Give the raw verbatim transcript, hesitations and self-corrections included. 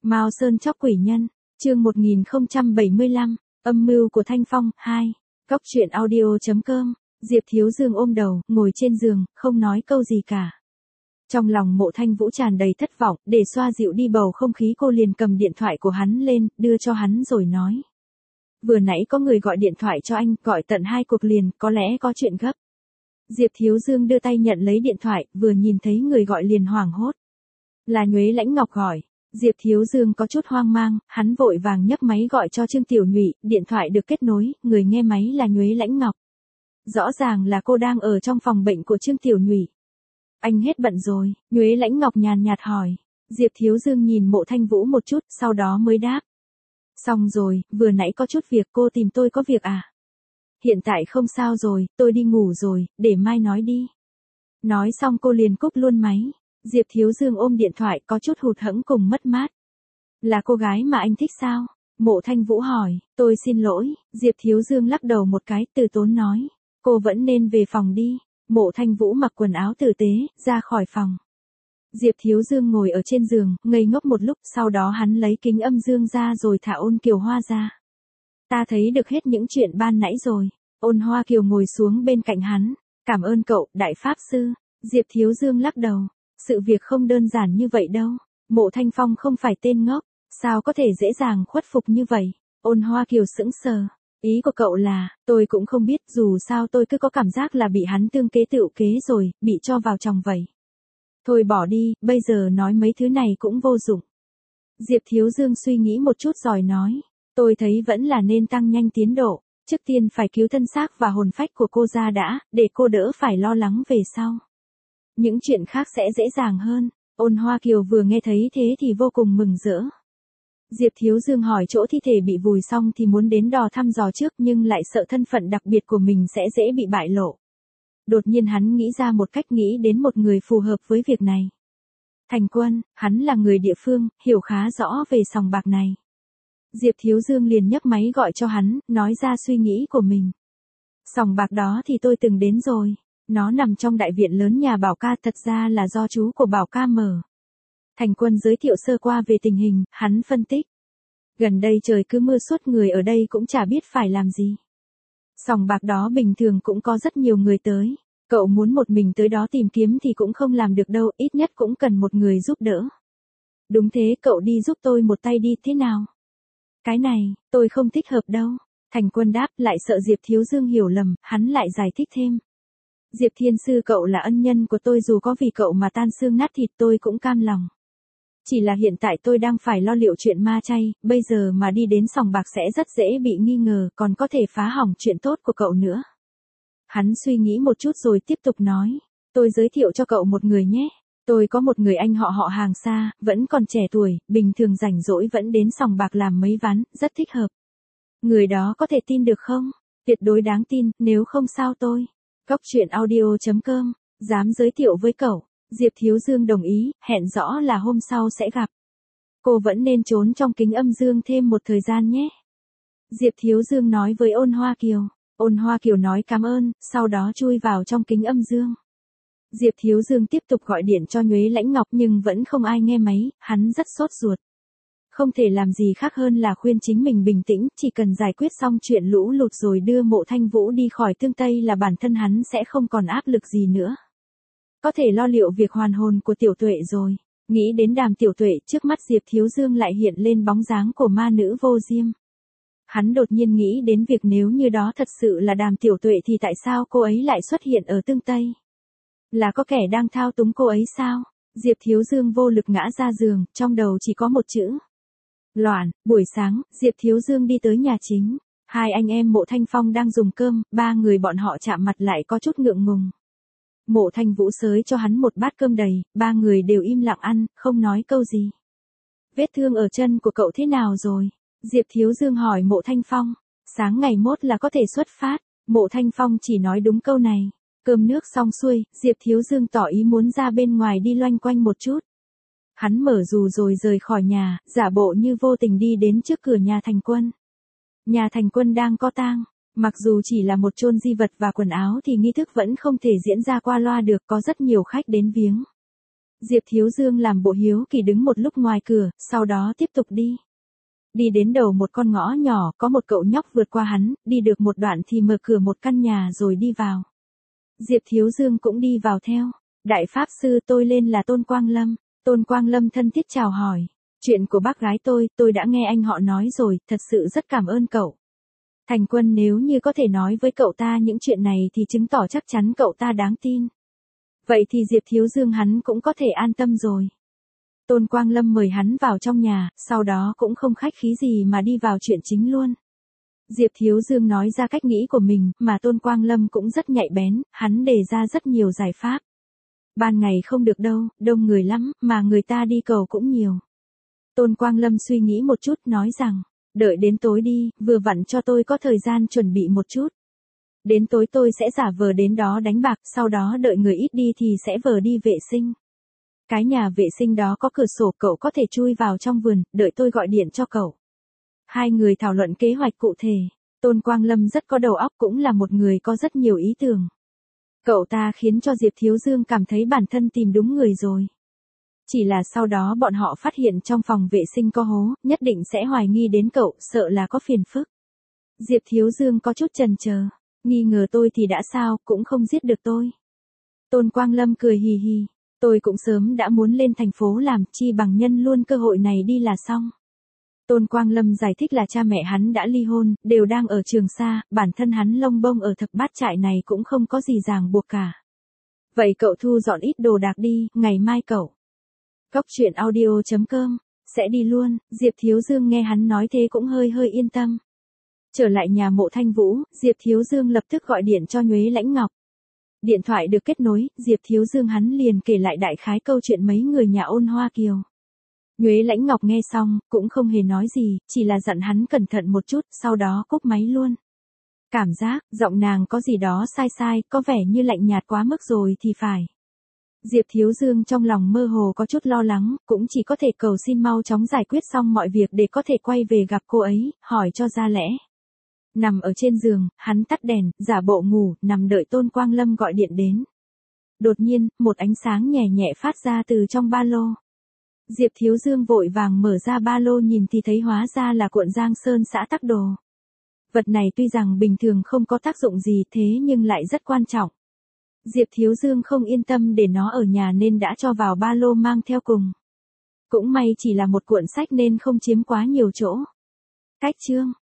Mao Sơn chóc quỷ nhân, chương một nghìn không trăm bảy mươi lăm, âm mưu của Thanh Phong, hai. Góc truyện audio chấm com, Diệp Thiếu Dương ôm đầu, ngồi trên giường, không nói câu gì cả. Trong lòng Mộ Thanh Vũ tràn đầy thất vọng, để xoa dịu đi bầu không khí cô liền cầm điện thoại của hắn lên, đưa cho hắn rồi nói. Vừa nãy có người gọi điện thoại cho anh, gọi tận hai cuộc liền, có lẽ có chuyện gấp. Diệp Thiếu Dương đưa tay nhận lấy điện thoại, vừa nhìn thấy người gọi liền hoảng hốt. Là Nhuế Lãnh Ngọc gọi. Diệp Thiếu Dương có chút hoang mang, hắn vội vàng nhấc máy gọi cho Trương Tiểu Nhụy, điện thoại được kết nối, người nghe máy là Nhuế Lãnh Ngọc. Rõ ràng là cô đang ở trong phòng bệnh của Trương Tiểu Nhụy. Anh hết bận rồi, Nhuế Lãnh Ngọc nhàn nhạt hỏi. Diệp Thiếu Dương nhìn Mộ Thanh Vũ một chút, sau đó mới đáp. Xong rồi, vừa nãy có chút việc, cô tìm tôi có việc à? Hiện tại không sao rồi, tôi đi ngủ rồi, để mai nói đi. Nói xong cô liền cúp luôn máy. Diệp Thiếu Dương ôm điện thoại có chút hụt hẫng cùng mất mát. Là cô gái mà anh thích sao? Mộ Thanh Vũ hỏi, tôi xin lỗi, Diệp Thiếu Dương lắc đầu một cái, từ tốn nói. Cô vẫn nên về phòng đi. Mộ Thanh Vũ mặc quần áo tử tế, ra khỏi phòng. Diệp Thiếu Dương ngồi ở trên giường, ngây ngốc một lúc, sau đó hắn lấy kính âm dương ra rồi thả Ôn Kiều Hoa ra. Ta thấy được hết những chuyện ban nãy rồi. Ôn Hoa Kiều ngồi xuống bên cạnh hắn. Cảm ơn cậu, đại pháp sư. Diệp Thiếu Dương lắc đầu. Sự việc không đơn giản như vậy đâu. Mộ Thanh Phong không phải tên ngốc. Sao có thể dễ dàng khuất phục như vậy? Ôn Hoa Kiều sững sờ. Ý của cậu là, tôi cũng không biết, dù sao tôi cứ có cảm giác là bị hắn tương kế tựu kế rồi, bị cho vào chồng vậy. Thôi bỏ đi, bây giờ nói mấy thứ này cũng vô dụng. Diệp Thiếu Dương suy nghĩ một chút rồi nói. Tôi thấy vẫn là nên tăng nhanh tiến độ. Trước tiên phải cứu thân xác và hồn phách của cô ra đã, để cô đỡ phải lo lắng về sau. Những chuyện khác sẽ dễ dàng hơn. Ôn Hoa Kiều vừa nghe thấy thế thì vô cùng mừng rỡ. Diệp Thiếu Dương hỏi chỗ thi thể bị vùi xong thì muốn đến đò thăm dò trước nhưng lại sợ thân phận đặc biệt của mình sẽ dễ bị bại lộ. Đột nhiên hắn nghĩ ra một cách, nghĩ đến một người phù hợp với việc này. Thành Quân, hắn là người địa phương, hiểu khá rõ về sòng bạc này. Diệp Thiếu Dương liền nhấc máy gọi cho hắn, nói ra suy nghĩ của mình. Sòng bạc đó thì tôi từng đến rồi. Nó nằm trong đại viện lớn nhà Bảo Ca, thật ra là do chú của Bảo Ca mở. Thành Quân giới thiệu sơ qua về tình hình, hắn phân tích. Gần đây trời cứ mưa suốt, người ở đây cũng chả biết phải làm gì. Sòng bạc đó bình thường cũng có rất nhiều người tới. Cậu muốn một mình tới đó tìm kiếm thì cũng không làm được đâu, ít nhất cũng cần một người giúp đỡ. Đúng thế, cậu đi giúp tôi một tay đi, thế nào? Cái này, tôi không thích hợp đâu. Thành Quân đáp, lại sợ Diệp Thiếu Dương hiểu lầm, hắn lại giải thích thêm. Diệp Thiên Sư, cậu là ân nhân của tôi, dù có vì cậu mà tan xương nát thịt tôi cũng cam lòng. Chỉ là hiện tại tôi đang phải lo liệu chuyện ma chay, bây giờ mà đi đến sòng bạc sẽ rất dễ bị nghi ngờ, còn có thể phá hỏng chuyện tốt của cậu nữa. Hắn suy nghĩ một chút rồi tiếp tục nói, tôi giới thiệu cho cậu một người nhé. Tôi có một người anh họ họ Hàng xa, vẫn còn trẻ tuổi, bình thường rảnh rỗi vẫn đến sòng bạc làm mấy ván, rất thích hợp. Người đó có thể tin được không? Tuyệt đối đáng tin, nếu không sao tôi. Góc truyện audio chấm com, dám giới thiệu với cậu. Diệp Thiếu Dương đồng ý, hẹn rõ là hôm sau sẽ gặp. Cô vẫn nên trốn trong kính âm dương thêm một thời gian nhé. Diệp Thiếu Dương nói với Ôn Hoa Kiều. Ôn Hoa Kiều nói cảm ơn, sau đó chui vào trong kính âm dương. Diệp Thiếu Dương tiếp tục gọi điện cho Nhuế Lãnh Ngọc nhưng vẫn không ai nghe máy, hắn rất sốt ruột. Không thể làm gì khác hơn là khuyên chính mình bình tĩnh, chỉ cần giải quyết xong chuyện lũ lụt rồi đưa Mộ Thanh Vũ đi khỏi Tương Tây là bản thân hắn sẽ không còn áp lực gì nữa. Có thể lo liệu việc hoàn hồn của Tiểu Tuệ rồi. Nghĩ đến Đàm Tiểu Tuệ, trước mắt Diệp Thiếu Dương lại hiện lên bóng dáng của ma nữ Vô Diêm. Hắn đột nhiên nghĩ đến việc nếu như đó thật sự là Đàm Tiểu Tuệ thì tại sao cô ấy lại xuất hiện ở Tương Tây? Là có kẻ đang thao túng cô ấy sao? Diệp Thiếu Dương vô lực ngã ra giường, trong đầu chỉ có một chữ. Loạn. Buổi sáng, Diệp Thiếu Dương đi tới nhà chính. Hai anh em Mộ Thanh Phong đang dùng cơm, ba người bọn họ chạm mặt lại có chút ngượng ngùng. Mộ Thanh Vũ xới cho hắn một bát cơm đầy, ba người đều im lặng ăn, không nói câu gì. Vết thương ở chân của cậu thế nào rồi? Diệp Thiếu Dương hỏi Mộ Thanh Phong. Sáng ngày mốt là có thể xuất phát. Mộ Thanh Phong chỉ nói đúng câu này. Cơm nước xong xuôi, Diệp Thiếu Dương tỏ ý muốn ra bên ngoài đi loanh quanh một chút. Hắn mở dù rồi rời khỏi nhà, giả bộ như vô tình đi đến trước cửa nhà Thành Quân. Nhà Thành Quân đang có tang. Mặc dù chỉ là một chôn di vật và quần áo thì nghi thức vẫn không thể diễn ra qua loa được, có rất nhiều khách đến viếng. Diệp Thiếu Dương làm bộ hiếu kỳ đứng một lúc ngoài cửa, sau đó tiếp tục đi. Đi đến đầu một con ngõ nhỏ, có một cậu nhóc vượt qua hắn, đi được một đoạn thì mở cửa một căn nhà rồi đi vào. Diệp Thiếu Dương cũng đi vào theo. Đại Pháp Sư, tôi lên là Tôn Quang Lâm. Tôn Quang Lâm thân thiết chào hỏi. Chuyện của bác gái tôi, tôi đã nghe anh họ nói rồi, thật sự rất cảm ơn cậu. Thành Quân nếu như có thể nói với cậu ta những chuyện này thì chứng tỏ chắc chắn cậu ta đáng tin. Vậy thì Diệp Thiếu Dương hắn cũng có thể an tâm rồi. Tôn Quang Lâm mời hắn vào trong nhà, sau đó cũng không khách khí gì mà đi vào chuyện chính luôn. Diệp Thiếu Dương nói ra cách nghĩ của mình, mà Tôn Quang Lâm cũng rất nhạy bén, hắn đề ra rất nhiều giải pháp. Ban ngày không được đâu, đông người lắm, mà người ta đi cầu cũng nhiều. Tôn Quang Lâm suy nghĩ một chút nói rằng, đợi đến tối đi, vừa vặn cho tôi có thời gian chuẩn bị một chút. Đến tối tôi sẽ giả vờ đến đó đánh bạc, sau đó đợi người ít đi thì sẽ vờ đi vệ sinh. Cái nhà vệ sinh đó có cửa sổ, cậu có thể chui vào trong vườn, đợi tôi gọi điện cho cậu. Hai người thảo luận kế hoạch cụ thể. Tôn Quang Lâm rất có đầu óc, cũng là một người có rất nhiều ý tưởng. Cậu ta khiến cho Diệp Thiếu Dương cảm thấy bản thân tìm đúng người rồi. Chỉ là sau đó bọn họ phát hiện trong phòng vệ sinh có hố, nhất định sẽ hoài nghi đến cậu, sợ là có phiền phức. Diệp Thiếu Dương có chút chần chờ, nghi ngờ tôi thì đã sao, cũng không giết được tôi. Tôn Quang Lâm cười hì hì, tôi cũng sớm đã muốn lên thành phố làm, chi bằng nhân luôn cơ hội này đi là xong. Tôn Quang Lâm giải thích là cha mẹ hắn đã ly hôn, đều đang ở Trường Sa, bản thân hắn lông bông ở Thập Bát Trại này cũng không có gì ràng buộc cả. Vậy cậu thu dọn ít đồ đạc đi, ngày mai cậu. Cóc truyện audio chấm com, sẽ đi luôn. Diệp Thiếu Dương nghe hắn nói thế cũng hơi hơi yên tâm. Trở lại nhà Mộ Thanh Vũ, Diệp Thiếu Dương lập tức gọi điện cho Nhuế Lãnh Ngọc. Điện thoại được kết nối, Diệp Thiếu Dương hắn liền kể lại đại khái câu chuyện mấy người nhà Ôn Hoa Kiều. Nhuế Lãnh Ngọc nghe xong, cũng không hề nói gì, chỉ là dặn hắn cẩn thận một chút, sau đó cúp máy luôn. Cảm giác, giọng nàng có gì đó sai sai, có vẻ như lạnh nhạt quá mức rồi thì phải. Diệp Thiếu Dương trong lòng mơ hồ có chút lo lắng, cũng chỉ có thể cầu xin mau chóng giải quyết xong mọi việc để có thể quay về gặp cô ấy, hỏi cho ra lẽ. Nằm ở trên giường, hắn tắt đèn, giả bộ ngủ, nằm đợi Tôn Quang Lâm gọi điện đến. Đột nhiên, một ánh sáng nhẹ nhẹ phát ra từ trong ba lô. Diệp Thiếu Dương vội vàng mở ra ba lô nhìn thì thấy hóa ra là cuộn Giang Sơn xã tắc đồ. Vật này tuy rằng bình thường không có tác dụng gì thế nhưng lại rất quan trọng. Diệp Thiếu Dương không yên tâm để nó ở nhà nên đã cho vào ba lô mang theo cùng. Cũng may chỉ là một cuộn sách nên không chiếm quá nhiều chỗ. Cách chương